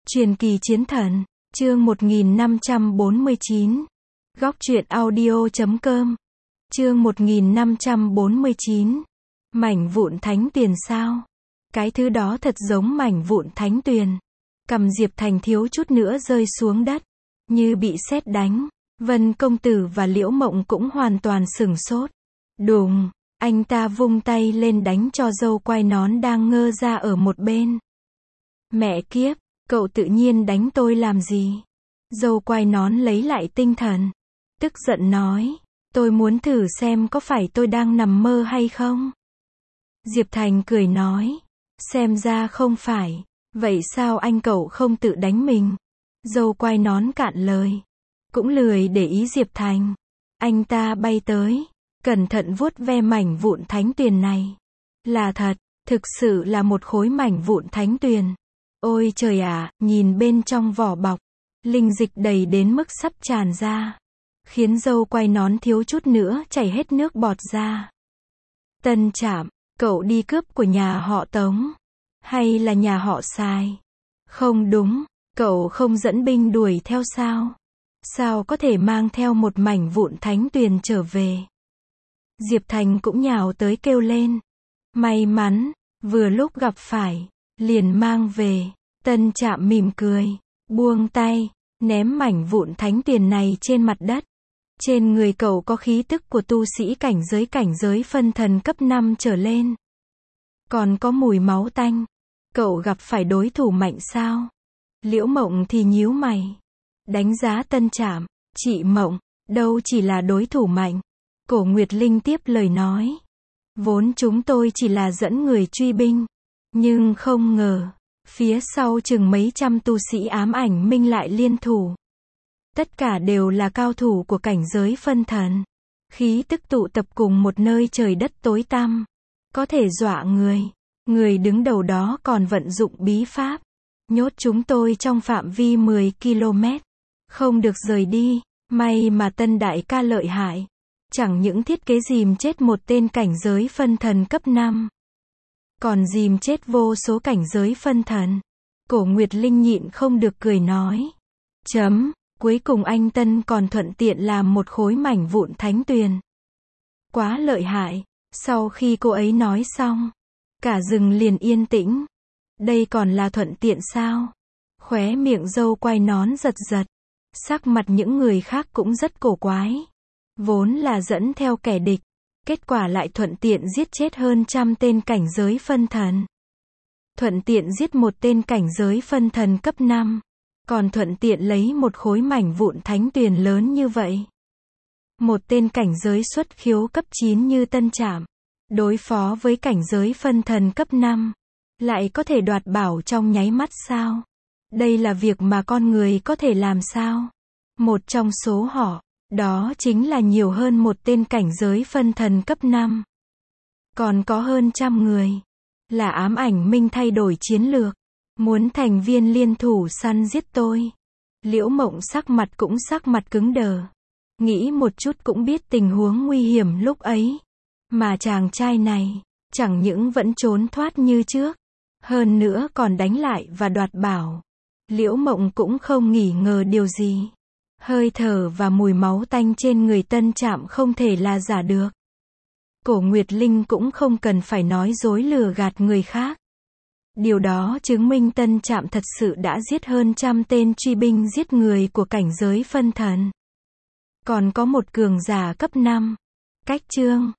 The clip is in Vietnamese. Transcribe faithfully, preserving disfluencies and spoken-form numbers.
Truyền kỳ chiến thần, chương một nghìn năm trăm bốn mươi chín. Góc truyện audio chấm com. Chương một nghìn năm trăm bốn mươi chín. Mảnh vụn thánh tuyền sao? Cái thứ đó thật giống mảnh vụn thánh tuyền. Cầm Diệp Thành thiếu chút nữa rơi xuống đất, như bị sét đánh. Vân công tử và Liễu Mộng cũng hoàn toàn sửng sốt. Đùng, anh ta vung tay lên đánh cho dâu quai nón đang ngơ ra ở một bên. Mẹ kiếp, cậu tự nhiên đánh tôi làm gì? Dâu quai nón lấy lại tinh thần, tức giận nói, tôi muốn thử xem có phải tôi đang nằm mơ hay không? Diệp Thành cười nói, xem ra không phải, vậy sao anh cậu không tự đánh mình? Dâu quai nón cạn lời, cũng lười để ý Diệp Thành. Anh ta bay tới, cẩn thận vuốt ve mảnh vụn thánh tuyền này. Là thật, thực sự là một khối mảnh vụn thánh tuyền. Ôi trời ạ, nhìn bên trong vỏ bọc, linh dịch đầy đến mức sắp tràn ra, khiến dâu quai nón thiếu chút nữa chảy hết nước bọt ra. Tân Trạm, cậu đi cướp của nhà họ Tống, hay là nhà họ Sài? Không đúng, cậu không dẫn binh đuổi theo sao? Sao có thể mang theo một mảnh vụn thánh tuyền trở về? Diệp Thành cũng nhào tới kêu lên. May mắn, vừa lúc gặp phải, liền mang về. Tân Trạm mỉm cười, buông tay, ném mảnh vụn thánh tuyền này trên mặt đất. Trên người cậu có khí tức của tu sĩ cảnh giới cảnh giới phân thần cấp năm trở lên. Còn có mùi máu tanh. Cậu gặp phải đối thủ mạnh sao? Liễu Mộng thì nhíu mày, đánh giá Tân Trạm. Chị Mộng, đâu chỉ là đối thủ mạnh. Cổ Nguyệt Linh tiếp lời nói, vốn chúng tôi chỉ là dẫn người truy binh, nhưng không ngờ, phía sau chừng mấy trăm tu sĩ ám ảnh minh lại liên thủ. Tất cả đều là cao thủ của cảnh giới phân thần. Khí tức tụ tập cùng một nơi trời đất tối tăm, có thể dọa người. Người đứng đầu đó còn vận dụng bí pháp, nhốt chúng tôi trong phạm vi mười ki lô mét, không được rời đi. May mà Tân đại ca lợi hại, chẳng những thiết kế dìm chết một tên cảnh giới phân thần cấp năm, còn dìm chết vô số cảnh giới phân thần. Cổ Nguyệt Linh nhịn không được cười nói, chấm, cuối cùng anh Tân còn thuận tiện làm một khối mảnh vụn thánh tuyền. Quá lợi hại. Sau khi cô ấy nói xong, cả rừng liền yên tĩnh. Đây còn là thuận tiện sao? Khóe miệng dâu quai nón giật giật. Sắc mặt những người khác cũng rất cổ quái. Vốn là dẫn theo kẻ địch, kết quả lại thuận tiện giết chết hơn trăm tên cảnh giới phân thần. Thuận tiện giết một tên cảnh giới phân thần cấp năm, còn thuận tiện lấy một khối mảnh vụn thánh tuyền lớn như vậy. Một tên cảnh giới xuất khiếu cấp chín như Tân Trạm, đối phó với cảnh giới phân thần cấp năm, lại có thể đoạt bảo trong nháy mắt sao? Đây là việc mà con người có thể làm sao? Một trong số họ, đó chính là nhiều hơn một tên cảnh giới phân thần cấp năm. Còn có hơn trăm người, là ám ảnh minh thay đổi chiến lược, muốn thành viên liên thủ săn giết tôi. Liễu Mộng sắc mặt cũng sắc mặt cứng đờ. Nghĩ một chút cũng biết tình huống nguy hiểm lúc ấy. Mà chàng trai này, chẳng những vẫn trốn thoát như trước, hơn nữa còn đánh lại và đoạt bảo. Liễu Mộng cũng không nghi ngờ điều gì. Hơi thở và mùi máu tanh trên người Tân Trạm không thể là giả được. Cổ Nguyệt Linh cũng không cần phải nói dối lừa gạt người khác. Điều đó chứng minh Tân Trạm thật sự đã giết hơn trăm tên truy binh giết người của cảnh giới phân thần. Còn có một cường giả cấp năm. Cách chương